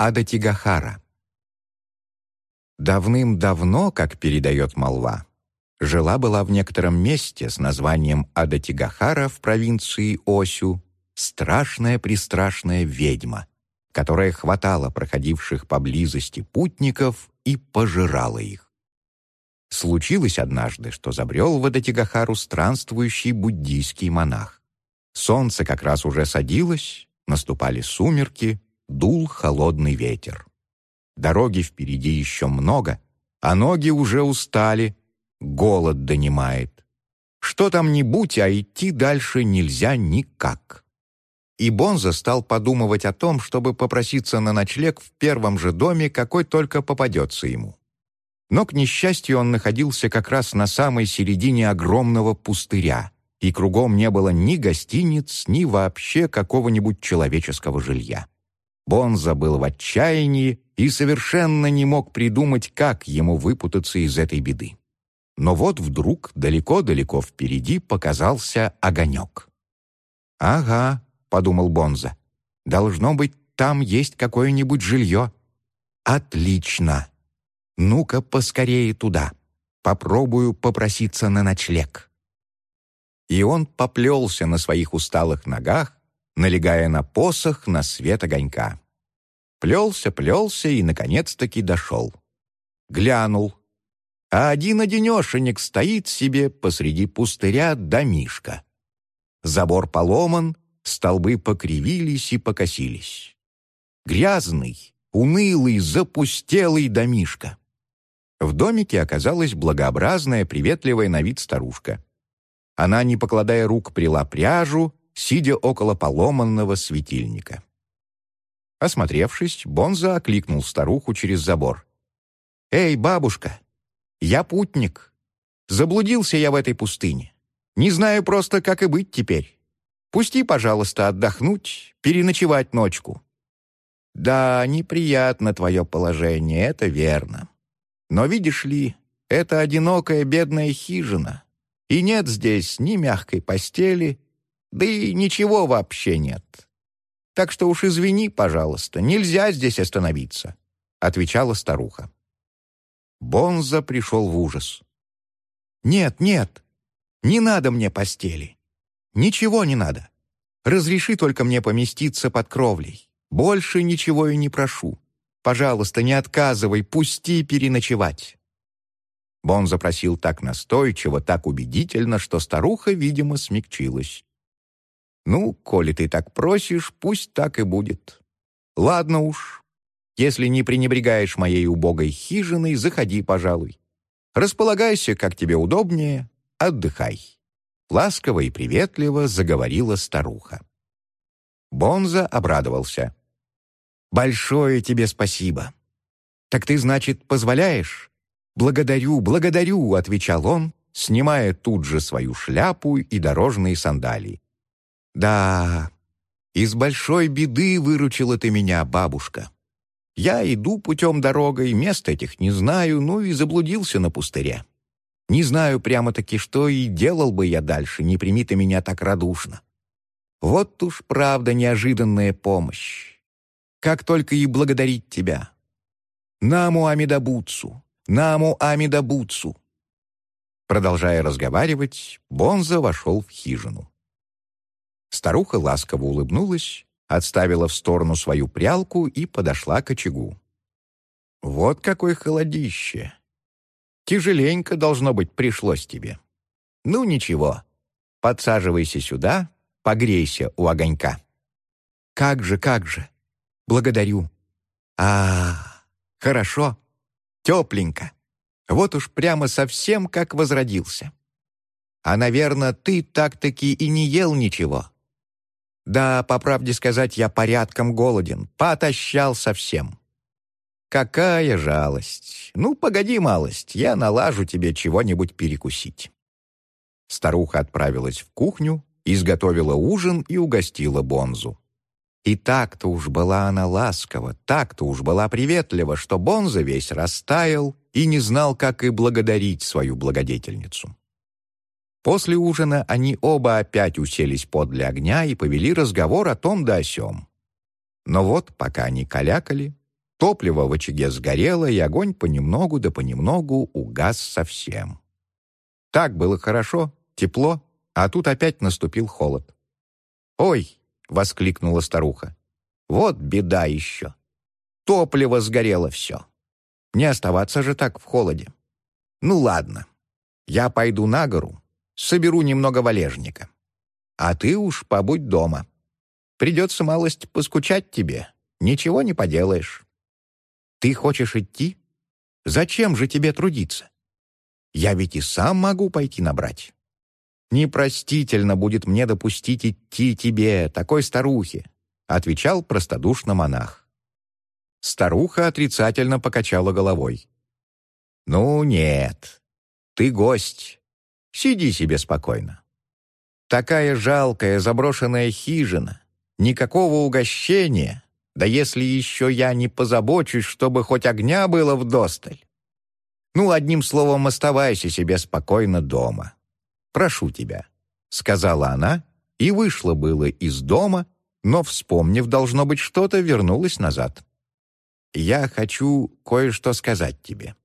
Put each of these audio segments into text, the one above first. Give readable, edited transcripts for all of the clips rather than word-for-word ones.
Адатигахара. Давным-давно, как передает молва, жила-была в некотором месте с названием Адатигахара в провинции Осю страшная-престрашная ведьма, которая хватала проходивших поблизости путников и пожирала их. Случилось однажды, что забрел в Адатигахару странствующий буддийский монах. Солнце как раз уже садилось, наступали сумерки, дул холодный ветер. Дороги впереди еще много, а ноги уже устали, голод донимает. Что там ни будь, а идти дальше нельзя никак. И Бонза стал подумывать о том, чтобы попроситься на ночлег в первом же доме, какой только попадется ему. Но, к несчастью, он находился как раз на самой середине огромного пустыря, и кругом не было ни гостиниц, ни вообще какого-нибудь человеческого жилья. Бонза был в отчаянии и совершенно не мог придумать, как ему выпутаться из этой беды. Но вот вдруг далеко-далеко впереди показался огонек. «Ага», — подумал Бонза, — «должно быть, там есть какое-нибудь жилье. Отлично! Ну-ка поскорее туда. Попробую попроситься на ночлег». И он поплелся на своих усталых ногах, налегая на посох на свет огонька. Плелся и, наконец-таки, дошел. Глянул, а один-одинешенек стоит себе посреди пустыря домишка. Забор поломан, столбы покривились и покосились. Грязный, унылый, запустелый домишка. В домике оказалась благообразная, приветливая на вид старушка. Она, не покладая рук, пряла пряжу, сидя около поломанного светильника. Осмотревшись, Бонза окликнул старуху через забор. «Эй, бабушка, я путник. Заблудился я в этой пустыне. Не знаю просто, как и быть теперь. Пусти, пожалуйста, отдохнуть, переночевать ночку». «Да, неприятно твое положение, это верно. Но, видишь ли, это одинокая бедная хижина, и нет здесь ни мягкой постели, да и ничего вообще нет. Так что уж извини, пожалуйста, нельзя здесь остановиться», — отвечала старуха. Бонза пришел в ужас. «Нет, не надо мне постели. Ничего не надо. Разреши только мне поместиться под кровлей. Больше ничего и не прошу. Пожалуйста, не отказывай, пусти переночевать». Бонза просил так настойчиво, так убедительно, что старуха, видимо, смягчилась. «Ну, коли ты так просишь, пусть так и будет. Ладно уж. Если не пренебрегаешь моей убогой хижиной, заходи, пожалуй. Располагайся, как тебе удобнее, отдыхай». Ласково и приветливо заговорила старуха. Бонза обрадовался. «Большое тебе спасибо. Так ты, значит, позволяешь?» «Благодарю», — отвечал он, снимая тут же свою шляпу и дорожные сандалии. «Да, из большой беды выручила ты меня, бабушка. Я иду путем дорогой, мест этих не знаю, ну и заблудился на пустыре. Не знаю прямо-таки, что и делал бы я дальше, не прими ты меня так радушно. Вот уж правда неожиданная помощь. Как только и благодарить тебя. Наму Амидабутсу, Наму Амидабутсу». Продолжая разговаривать, Бонза вошел в хижину. Старуха ласково улыбнулась, отставила в сторону свою прялку и подошла к очагу. «Вот какое холодище! Тяжеленько, должно быть, пришлось тебе. Ну, ничего, подсаживайся сюда, погрейся у огонька». Как же, благодарю. Хорошо, тепленько. Вот уж прямо совсем как возродился. А, наверное, ты так-таки и не ел ничего». «Да, по правде сказать, я порядком голоден, поотощал совсем». «Какая жалость! Ну, погоди малость, я налажу тебе чего-нибудь перекусить». Старуха отправилась в кухню, изготовила ужин и угостила Бонзу. И так-то уж была она ласкова, так-то уж была приветлива, что Бонза весь растаял и не знал, как и благодарить свою благодетельницу. После ужина они оба опять уселись подле огня и повели разговор о том да о сём. Но вот, пока они калякали, Топливо в очаге сгорело, и огонь понемногу да понемногу угас совсем. Так было хорошо, тепло, а тут опять наступил холод. «Ой!» — воскликнула старуха. «Вот беда еще! Топливо сгорело все! Не оставаться же так в холоде! Ну ладно, я пойду на гору, соберу немного валежника. А ты уж побудь дома. Придется малость поскучать тебе, ничего не поделаешь. Ты хочешь идти? Зачем же тебе трудиться? Я ведь и сам могу пойти набрать. Непростительно будет мне допустить идти тебе, такой старухе», — отвечал простодушно монах. Старуха отрицательно покачала головой. «Ну нет, ты гость. Сиди себе спокойно. Такая жалкая заброшенная хижина, никакого угощения, да если еще я не позабочусь, чтобы хоть огня было вдосталь. Ну, одним словом, оставайся себе спокойно дома. Прошу тебя», — сказала она, и вышла было из дома, но, вспомнив, должно быть, что-то, вернулась назад. «Я хочу кое-что сказать тебе.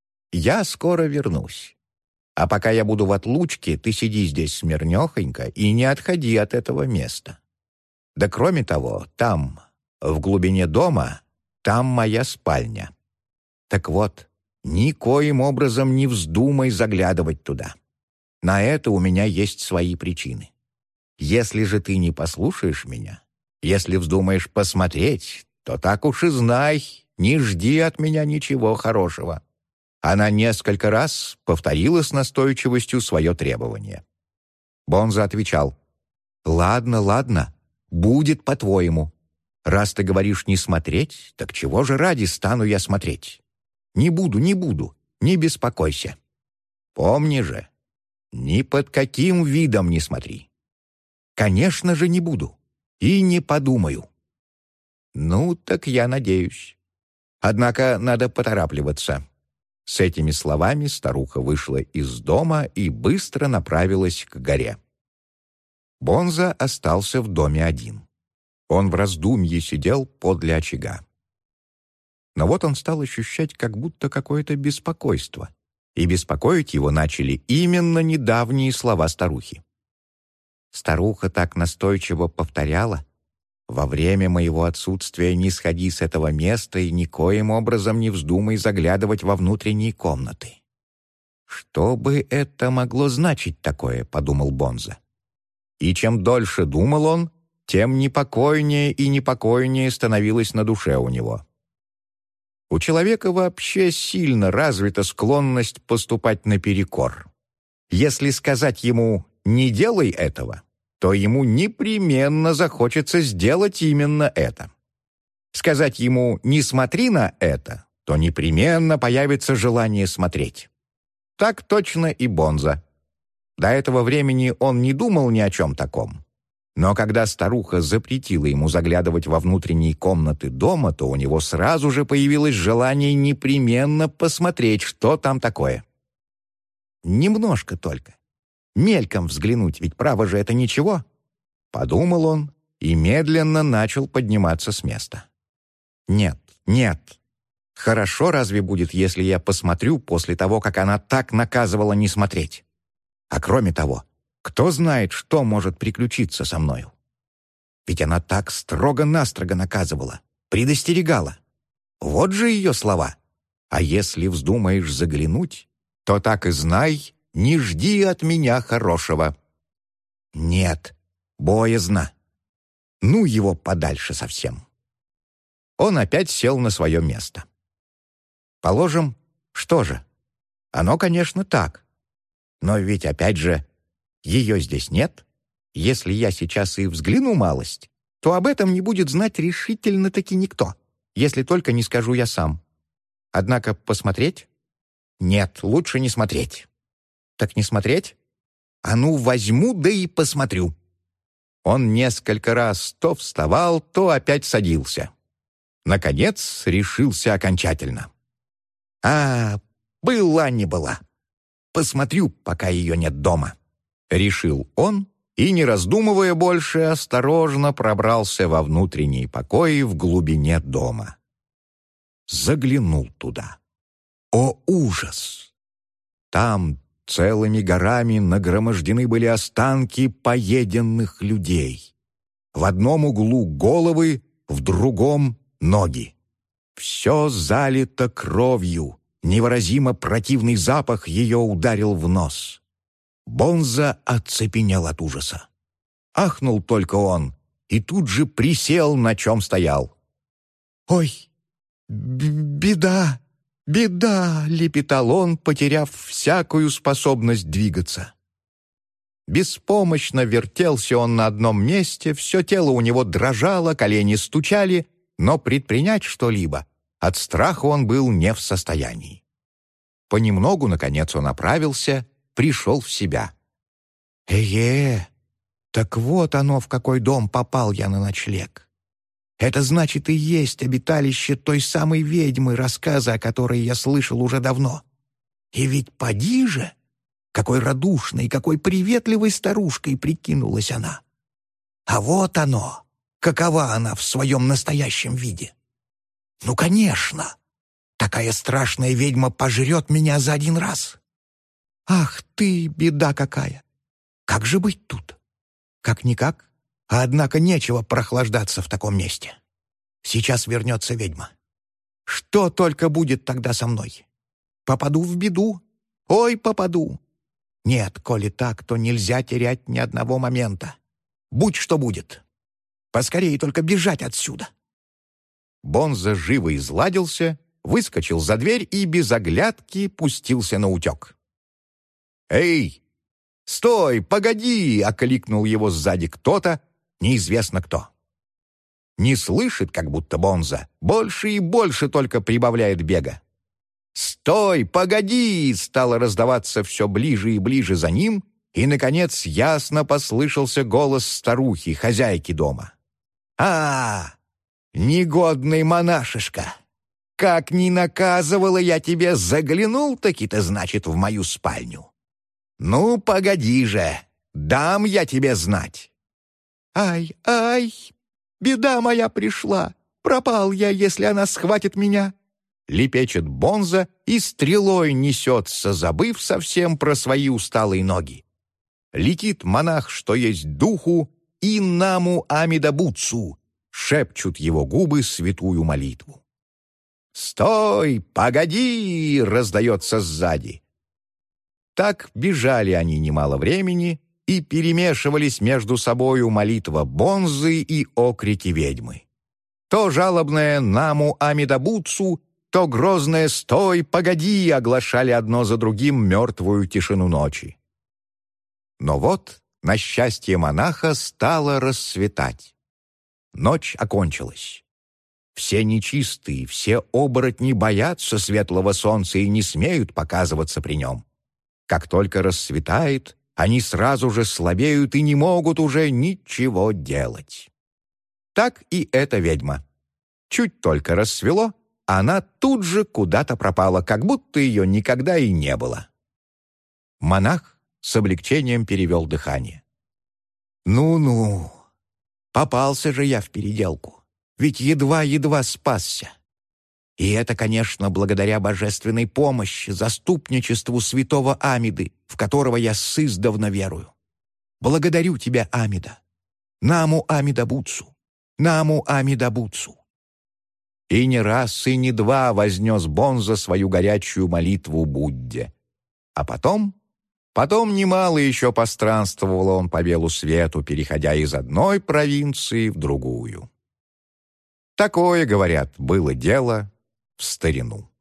Я скоро вернусь. А пока я буду в отлучке, ты сиди здесь смирнёхонько и не отходи от этого места. Да кроме того, там, в глубине дома, там моя спальня. Так вот, никоим образом не вздумай заглядывать туда. На это у меня есть свои причины. Если же ты не послушаешь меня, если вздумаешь посмотреть, то так уж и знай, не жди от меня ничего хорошего». Она несколько раз повторила с настойчивостью свое требование. Бонза отвечал: «Ладно, ладно, будет по-твоему. Раз ты говоришь не смотреть, так чего же ради стану я смотреть? Не буду, не беспокойся. Помни же, ни под каким видом не смотри. Конечно же, не буду и не подумаю». «Ну, так я надеюсь. Однако надо поторапливаться». С этими словами старуха вышла из дома и быстро направилась к горе. Бонза остался в доме один. Он в раздумье сидел подле очага. Но вот он стал ощущать как будто какое-то беспокойство, и беспокоить его начали именно недавние слова старухи. Старуха так настойчиво повторяла: «Во время моего отсутствия не сходи с этого места и никоим образом не вздумай заглядывать во внутренние комнаты». «Что бы это могло значить такое?» — подумал Бонза. И чем дольше думал он, тем непокойнее и непокойнее становилось на душе у него. У человека вообще сильно развита склонность поступать наперекор. Если сказать ему «не делай этого», то ему непременно захочется сделать именно это. Сказать ему «не смотри на это», то непременно появится желание смотреть. Так точно и Бонза. До этого времени он не думал ни о чем таком. Но когда старуха запретила ему заглядывать во внутренние комнаты дома, то у него сразу же появилось желание непременно посмотреть, что там такое. Немножко только. Мельком взглянуть, ведь право же это ничего. Подумал он и медленно начал подниматься с места. Нет, хорошо разве будет, если я посмотрю после того, как она так наказывала не смотреть? А кроме того, кто знает, что может приключиться со мною? Ведь она так строго-настрого наказывала, предостерегала. Вот же ее слова. А если вздумаешь заглянуть, то так и знай, не жди от меня хорошего. Нет, боязно. Ну его подальше совсем. Он опять сел на свое место. Положим, что же? Оно, конечно, так. Но ведь опять же, ее здесь нет. Если я сейчас и взгляну малость, то об этом не будет знать решительно-таки никто, если только не скажу я сам. Однако посмотреть? Нет, лучше не смотреть. Так не смотреть? А ну, возьму, да и посмотрю. Он несколько раз то вставал, то опять садился. Наконец, решился окончательно. Была не была. Посмотрю, пока ее нет дома. Решил он и, не раздумывая больше, осторожно пробрался во внутренние покои в глубине дома. заглянул туда. О, ужас! Там целыми горами нагромождены были останки поеденных людей. В одном углу головы, в другом — ноги. Все залито кровью, невыразимо противный запах ее ударил в нос. Бонза оцепенел от ужаса. Ахнул только он и тут же присел, на чем стоял. «Ой, беда, беда!» — лепетал он, потеряв всякую способность двигаться. Беспомощно вертелся он на одном месте, все тело у него дрожало, колени стучали, но предпринять что-либо от страха он был не в состоянии. Понемногу, наконец, он оправился, пришел в себя. Так вот оно, в какой дом попал я на ночлег. Это значит и есть обиталище той самой ведьмы, рассказы о которой я слышал уже давно. И ведь поди же, какой радушной, какой приветливой старушкой прикинулась она. А вот оно, какова она в своем настоящем виде. Ну, конечно, такая страшная ведьма пожрет меня за один раз. Ах ты, беда какая! Как же быть тут? Как-никак, а однако нечего прохлаждаться в таком месте. Сейчас вернется ведьма. Что только будет тогда со мной? Попаду в беду? Ой, попаду! Нет, коли так, то нельзя терять ни одного момента. Будь что будет. Поскорее только бежать отсюда. Бонза живо изладился, выскочил за дверь и без оглядки пустился наутек. «Эй! Стой! Погоди!» — окликнул его сзади кто-то, неизвестно кто. Не слышит, как будто Бонза, больше и больше только прибавляет бега. «Стой! Погоди!» — стало раздаваться все ближе и ближе за ним, и, наконец, ясно послышался голос старухи, хозяйки дома. «А, негодный монашишка! Как не наказывала я тебе, заглянул-таки-то, значит, в мою спальню. Ну, погоди же, дам я тебе знать». «Ай, ай, беда моя пришла, пропал я, если она схватит меня». Лепечет Бонза и стрелой несется, забыв совсем про свои усталые ноги. Летит монах, что есть духу, и наму Амида Бутсу, шепчут его губы святую молитву. «Стой, погоди!» — раздается сзади. Так бежали они немало времени и перемешивались между собою молитва Бонзы и окрики ведьмы. То жалобное «Наму Амида Бутсу», то грозное «Стой, погоди!» оглашали одно за другим мертвую тишину ночи. Но вот, на счастье монаха, стало рассветать. Ночь окончилась. Все нечистые, все оборотни боятся светлого солнца и не смеют показываться при нем. Как только рассветает, они сразу же слабеют и не могут уже ничего делать. Так и эта ведьма. Чуть только рассвело, она тут же куда-то пропала, как будто ее никогда и не было. Монах с облегчением перевел дыхание. «Ну-ну, попался же я в переделку, ведь едва-едва спасся. И это, конечно, благодаря божественной помощи, заступничеству святого Амиды, в которого я сыздавна верую. Благодарю тебя, Амида. Наму Амида Бутсу, Наму Амида Бутсу». И не раз, и не два вознес Бонза свою горячую молитву Будде. А потом немало еще постранствовал он по белу свету, переходя из одной провинции в другую. Такое, говорят, было дело в старину.